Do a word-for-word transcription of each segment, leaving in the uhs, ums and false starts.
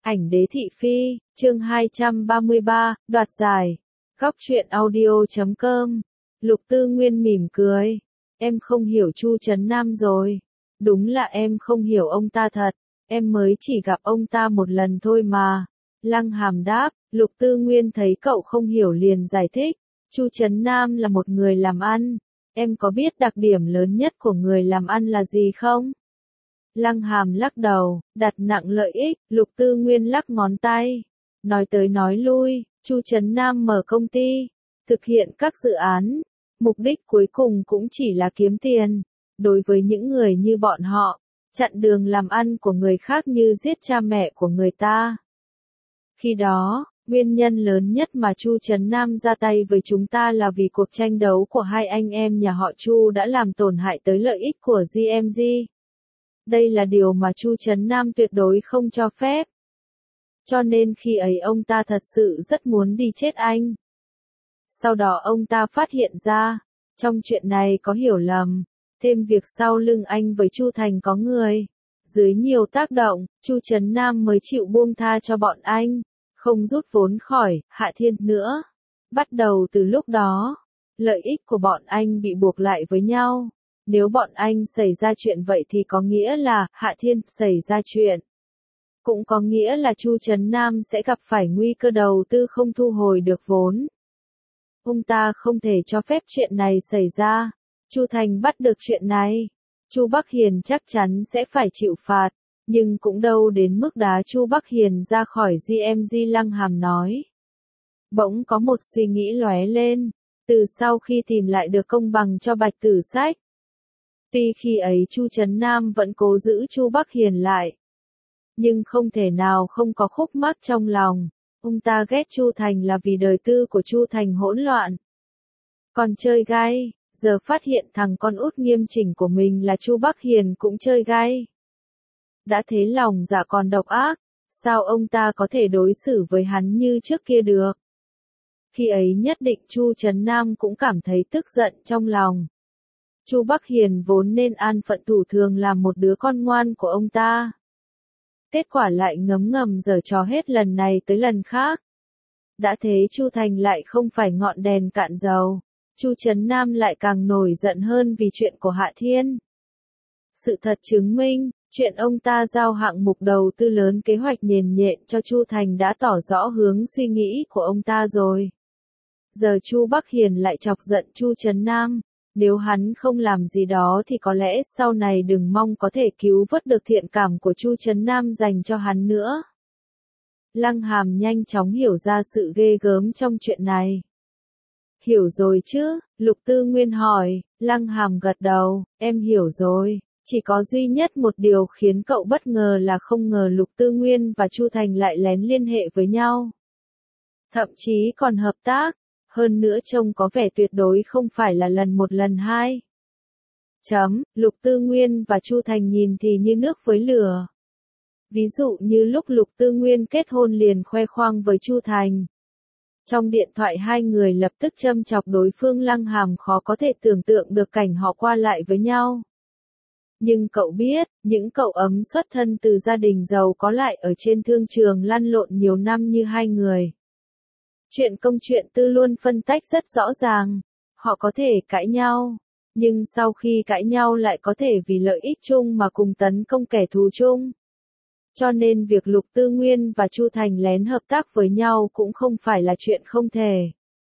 Ảnh đế thị phi, chương hai trăm ba mươi ba, đoạt giải. Góc truyện audio chấm com. Lục Tư Nguyên mỉm cười. Em không hiểu Chu Trấn Nam rồi. Đúng là em không hiểu ông ta thật. Em mới chỉ gặp ông ta một lần thôi mà. Lăng Hàm đáp. Lục Tư Nguyên thấy cậu không hiểu liền giải thích. Chu Trấn Nam là một người làm ăn. Em có biết đặc điểm lớn nhất của người làm ăn là gì không? Lăng Hàm lắc đầu, đặt nặng lợi ích. Lục Tư Nguyên lắc ngón tay. Nói tới nói lui, Chu Trấn Nam mở công ty, thực hiện các dự án. Mục đích cuối cùng cũng chỉ là kiếm tiền. Đối với những người như bọn họ, chặn đường làm ăn của người khác như giết cha mẹ của người ta. Khi đó, nguyên nhân lớn nhất mà Chu Trấn Nam ra tay với chúng ta là vì cuộc tranh đấu của hai anh em nhà họ Chu đã làm tổn hại tới lợi ích của giê em giê. Đây là điều mà Chu Trấn Nam tuyệt đối không cho phép. Cho nên khi ấy ông ta thật sự rất muốn đi chết anh. Sau đó ông ta phát hiện ra, trong chuyện này có hiểu lầm, thêm việc sau lưng anh với Chu Thành có người. Dưới nhiều tác động, Chu Trấn Nam mới chịu buông tha cho bọn anh, không rút vốn khỏi Hạ Thiên nữa. Bắt đầu từ lúc đó, lợi ích của bọn anh bị buộc lại với nhau. Nếu bọn anh xảy ra chuyện vậy thì có nghĩa là Hạ Thiên xảy ra chuyện. Cũng có nghĩa là Chu Trấn Nam sẽ gặp phải nguy cơ đầu tư không thu hồi được vốn. Ông ta không thể cho phép chuyện này xảy ra. Chu Thành bắt được chuyện này, Chu Bắc Hiền chắc chắn sẽ phải chịu phạt, nhưng cũng đâu đến mức đá Chu Bắc Hiền ra khỏi giê em giê. Lăng Hàm nói. Bỗng có một suy nghĩ lóe lên, từ sau khi tìm lại được công bằng cho Bạch Tử Sách. Tuy khi ấy Chu Trấn Nam vẫn cố giữ Chu Bắc Hiền lại, nhưng không thể nào không có khúc mắc trong lòng. Ông ta ghét Chu Thành là vì đời tư của Chu Thành hỗn loạn. Còn chơi gay, giờ phát hiện thằng con út nghiêm chỉnh của mình là Chu Bắc Hiền cũng chơi gay. Đã thế lòng dạ còn độc ác, sao ông ta có thể đối xử với hắn như trước kia được? Khi ấy nhất định Chu Trấn Nam cũng cảm thấy tức giận trong lòng. Chu Bắc Hiền vốn nên an phận thủ thường làm một đứa con ngoan của ông ta. Kết quả lại ngấm ngầm giở trò hết lần này tới lần khác. Đã thế Chu Thành lại không phải ngọn đèn cạn dầu. Chu Trấn Nam lại càng nổi giận hơn vì chuyện của Hạ Thiên. Sự thật chứng minh, chuyện ông ta giao hạng mục đầu tư lớn kế hoạch nhền nhện cho Chu Thành đã tỏ rõ hướng suy nghĩ của ông ta rồi. Giờ Chu Bắc Hiền lại chọc giận Chu Trấn Nam. Nếu hắn không làm gì đó thì có lẽ sau này đừng mong có thể cứu vớt được thiện cảm của Chu Trấn Nam dành cho hắn nữa. Lăng Hàm nhanh chóng hiểu ra sự ghê gớm trong chuyện này. Hiểu rồi chứ? Lục Tư Nguyên hỏi. Lăng Hàm gật đầu, em hiểu rồi. Chỉ có duy nhất một điều khiến cậu bất ngờ là không ngờ Lục Tư Nguyên và Chu Thành lại lén liên hệ với nhau. Thậm chí còn hợp tác. Hơn nữa trông có vẻ tuyệt đối không phải là lần một lần hai. Chấm, Lục Tư Nguyên và Chu Thành nhìn thì như nước với lửa. Ví dụ như lúc Lục Tư Nguyên kết hôn liền khoe khoang với Chu Thành. Trong điện thoại hai người lập tức châm chọc đối phương. Lăng Hàm khó có thể tưởng tượng được cảnh họ qua lại với nhau. Nhưng cậu biết, những cậu ấm xuất thân từ gia đình giàu có lại ở trên thương trường lăn lộn nhiều năm như hai người. Chuyện công chuyện tư luôn phân tách rất rõ ràng. Họ có thể cãi nhau, nhưng sau khi cãi nhau lại có thể vì lợi ích chung mà cùng tấn công kẻ thù chung. Cho nên việc Lục Tư Nguyên và Chu Thành lén hợp tác với nhau cũng không phải là chuyện không thể.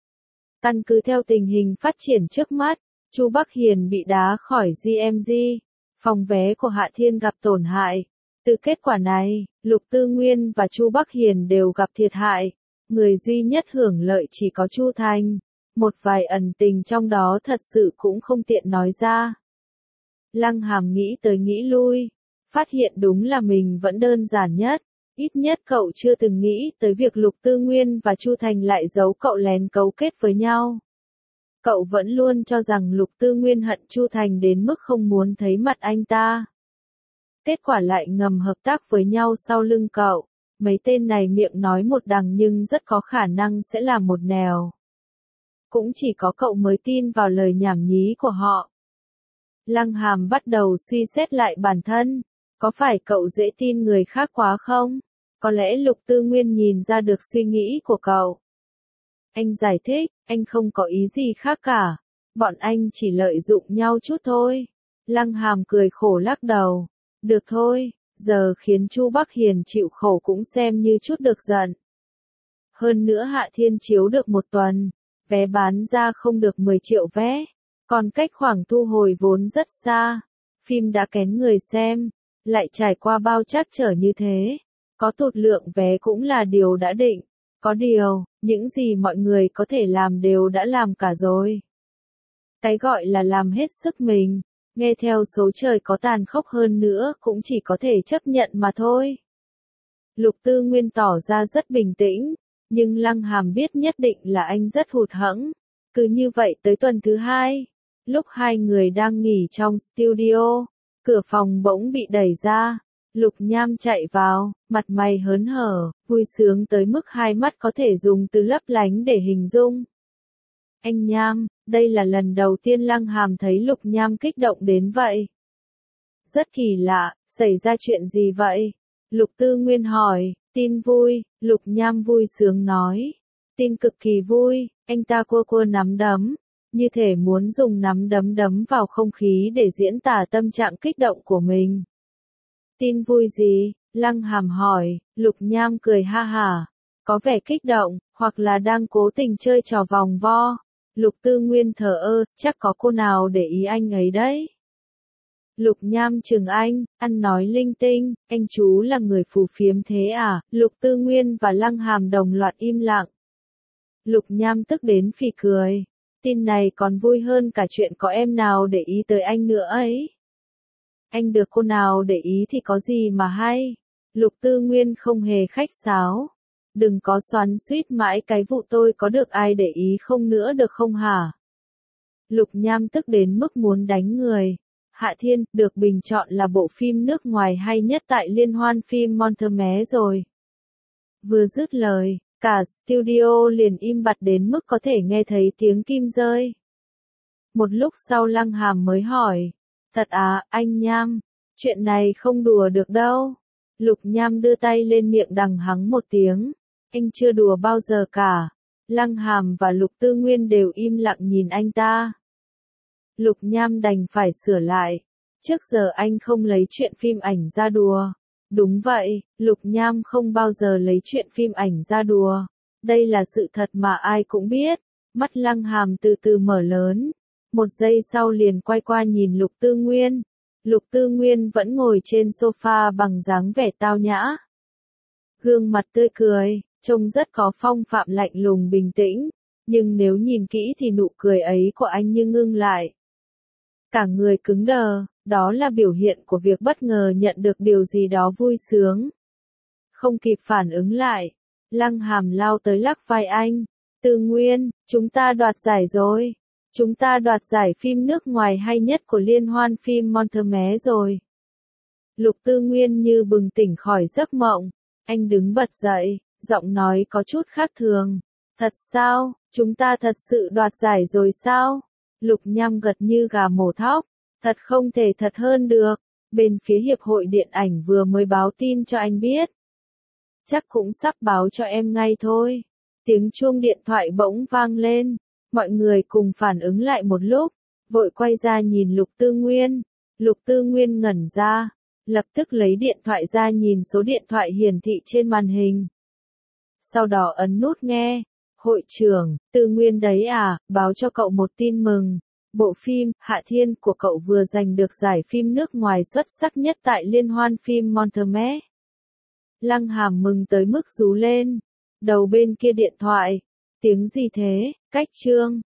Căn cứ theo tình hình phát triển trước mắt, Chu Bắc Hiền bị đá khỏi giê em giê, phòng vé của Hạ Thiên gặp tổn hại. Từ kết quả này, Lục Tư Nguyên và Chu Bắc Hiền đều gặp thiệt hại. Người duy nhất hưởng lợi chỉ có Chu Thành. Một vài ẩn tình trong đó thật sự cũng không tiện nói ra. Lăng Hàm nghĩ tới nghĩ lui, phát hiện đúng là mình vẫn đơn giản nhất. Ít nhất cậu chưa từng nghĩ tới việc Lục Tư Nguyên và Chu Thành lại giấu cậu lén cấu kết với nhau. Cậu vẫn luôn cho rằng Lục Tư Nguyên hận Chu Thành đến mức không muốn thấy mặt anh ta. Kết quả lại ngầm hợp tác với nhau sau lưng cậu. Mấy tên này miệng nói một đằng nhưng rất có khả năng sẽ làm một nẻo. Cũng chỉ có cậu mới tin vào lời nhảm nhí của họ. Lăng Hàm bắt đầu suy xét lại bản thân. Có phải cậu dễ tin người khác quá không? Có lẽ Lục Tư Nguyên nhìn ra được suy nghĩ của cậu. Anh giải thích, anh không có ý gì khác cả. Bọn anh chỉ lợi dụng nhau chút thôi. Lăng Hàm cười khổ lắc đầu. Được thôi, giờ khiến Chu Bắc Hiền chịu khổ cũng xem như chút được giận. Hơn nữa Hạ Thiên chiếu được một tuần, vé bán ra không được mười triệu vé, còn cách khoảng thu hồi vốn rất xa. Phim đã kén người xem, lại trải qua bao trắc trở như thế, có tụt lượng vé cũng là điều đã định. Có điều, những gì mọi người có thể làm đều đã làm cả rồi. Cái gọi là làm hết sức mình, nghe theo số trời có tàn khốc hơn nữa cũng chỉ có thể chấp nhận mà thôi. Lục Tư Nguyên tỏ ra rất bình tĩnh, nhưng Lăng Hàm biết nhất định là anh rất hụt hẫng. Cứ như vậy tới tuần thứ hai, lúc hai người đang nghỉ trong studio, cửa phòng bỗng bị đẩy ra. Lục Nham chạy vào, mặt mày hớn hở, vui sướng tới mức hai mắt có thể dùng từ lấp lánh để hình dung. Anh Nham, đây là lần đầu tiên Lăng Hàm thấy Lục Nham kích động đến vậy. Rất kỳ lạ, xảy ra chuyện gì vậy? Lục Tư Nguyên hỏi, tin vui, Lục Nham vui sướng nói. Tin cực kỳ vui, anh ta cua cua nắm đấm, như thể muốn dùng nắm đấm đấm vào không khí để diễn tả tâm trạng kích động của mình. Tin vui gì? Lăng Hàm hỏi. Lục Nham cười ha hả, có vẻ kích động, hoặc là đang cố tình chơi trò vòng vo. Lục Tư Nguyên thờ ơ, chắc có cô nào để ý anh ấy đấy. Lục Nham chừng anh, ăn nói linh tinh, anh chú là người phù phiếm thế à? Lục Tư Nguyên và Lăng Hàm đồng loạt im lặng. Lục Nham tức đến phì cười. Tin này còn vui hơn cả chuyện có em nào để ý tới anh nữa ấy. Anh được cô nào để ý thì có gì mà hay. Lục Tư Nguyên không hề khách sáo. Đừng có xoắn xuýt mãi cái vụ tôi có được ai để ý không nữa được không hả? Lục Nham tức đến mức muốn đánh người. Hạ Thiên, được bình chọn là bộ phim nước ngoài hay nhất tại Liên hoan phim Monterey rồi. Vừa dứt lời, cả studio liền im bặt đến mức có thể nghe thấy tiếng kim rơi. Một lúc sau Lăng Hàm mới hỏi. Thật à, anh Nham, chuyện này không đùa được đâu. Lục Nham đưa tay lên miệng đằng hắng một tiếng. Anh chưa đùa bao giờ cả. Lăng Hàm và Lục Tư Nguyên đều im lặng nhìn anh ta. Lục Nham đành phải sửa lại. Trước giờ anh không lấy chuyện phim ảnh ra đùa. Đúng vậy, Lục Nham không bao giờ lấy chuyện phim ảnh ra đùa. Đây là sự thật mà ai cũng biết. Mắt Lăng Hàm từ từ mở lớn. Một giây sau liền quay qua nhìn Lục Tư Nguyên. Lục Tư Nguyên vẫn ngồi trên sofa bằng dáng vẻ tao nhã. Gương mặt tươi cười, trông rất có phong phạm lạnh lùng bình tĩnh. Nhưng nếu nhìn kỹ thì nụ cười ấy của anh như ngưng lại. Cả người cứng đờ, đó là biểu hiện của việc bất ngờ nhận được điều gì đó vui sướng. Không kịp phản ứng lại, Lăng Hàm lao tới lắc vai anh. Tư Nguyên, chúng ta đoạt giải rồi. Chúng ta đoạt giải phim nước ngoài hay nhất của Liên hoan phim Monterey rồi. Lục Tư Nguyên như bừng tỉnh khỏi giấc mộng. Anh đứng bật dậy, giọng nói có chút khác thường. Thật sao, chúng ta thật sự đoạt giải rồi sao? Lục Nham gật như gà mổ thóc. Thật không thể thật hơn được. Bên phía Hiệp hội Điện ảnh vừa mới báo tin cho anh biết. Chắc cũng sắp báo cho em ngay thôi. Tiếng chuông điện thoại bỗng vang lên. Mọi người cùng phản ứng lại một lúc, vội quay ra nhìn Lục Tư Nguyên. Lục Tư Nguyên ngẩn ra, lập tức lấy điện thoại ra nhìn số điện thoại hiển thị trên màn hình. Sau đó ấn nút nghe. Hội trưởng, Tư Nguyên đấy à, báo cho cậu một tin mừng. Bộ phim Hạ Thiên của cậu vừa giành được giải phim nước ngoài xuất sắc nhất tại Liên hoan phim Monterey. Lăng Hàm mừng tới mức rú lên. Đầu bên kia điện thoại. Tiếng gì thế? Cách chương.